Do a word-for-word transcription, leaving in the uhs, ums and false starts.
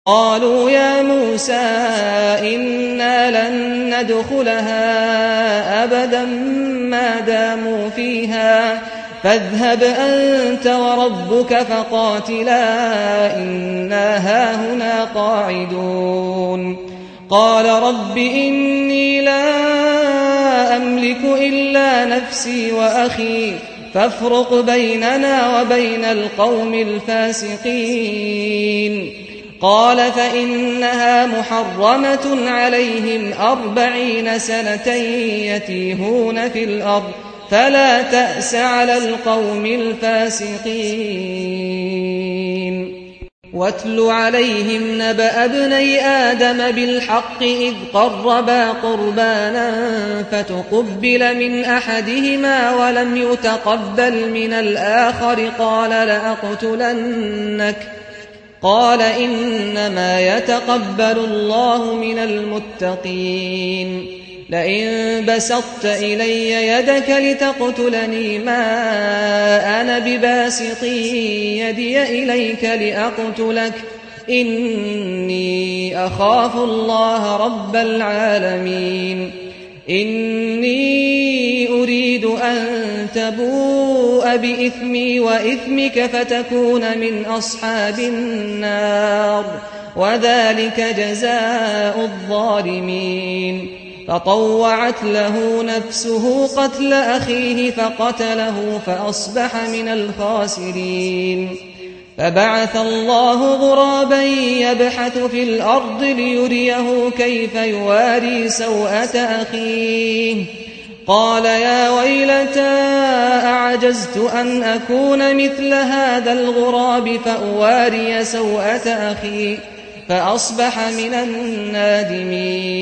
قالوا يا موسى إنا لن ندخلها أبدا ما داموا فيها فاذهب أنت وربك فقاتلا إنا هاهنا قاعدون قال رب إني لا أملك إلا نفسي وأخي فافرق بيننا وبين القوم الفاسقين قال فإنها محرمة عليهم أربعين سنة يتيهون في الأرض فلا تأس على القوم الفاسقين واتل عليهم نبأ ابني آدم بالحق إذ قربا قربانا فتقبل من أحدهما ولم يتقبل من الآخر قال لأقتلنك قال إنما يتقبل الله من المتقين لئن بسطت إلي يدك لتقتلني ما أنا بباسط يدي إليك لأقتلك إني أخاف الله رب العالمين إني أريد أن تبوء بإثمي وإثمك فتكون من أصحاب النار وذلك جزاء الظالمين فطوعت له نفسه قتل أخيه فقتله فأصبح من الخاسرين فبعث الله غرابا يبحث في الأرض ليريه كيف يواري سوءة أخيه قال يا ويلتى أعجزت أن أكون مثل هذا الغراب فأواري سوءة أخي فأصبح من النادمين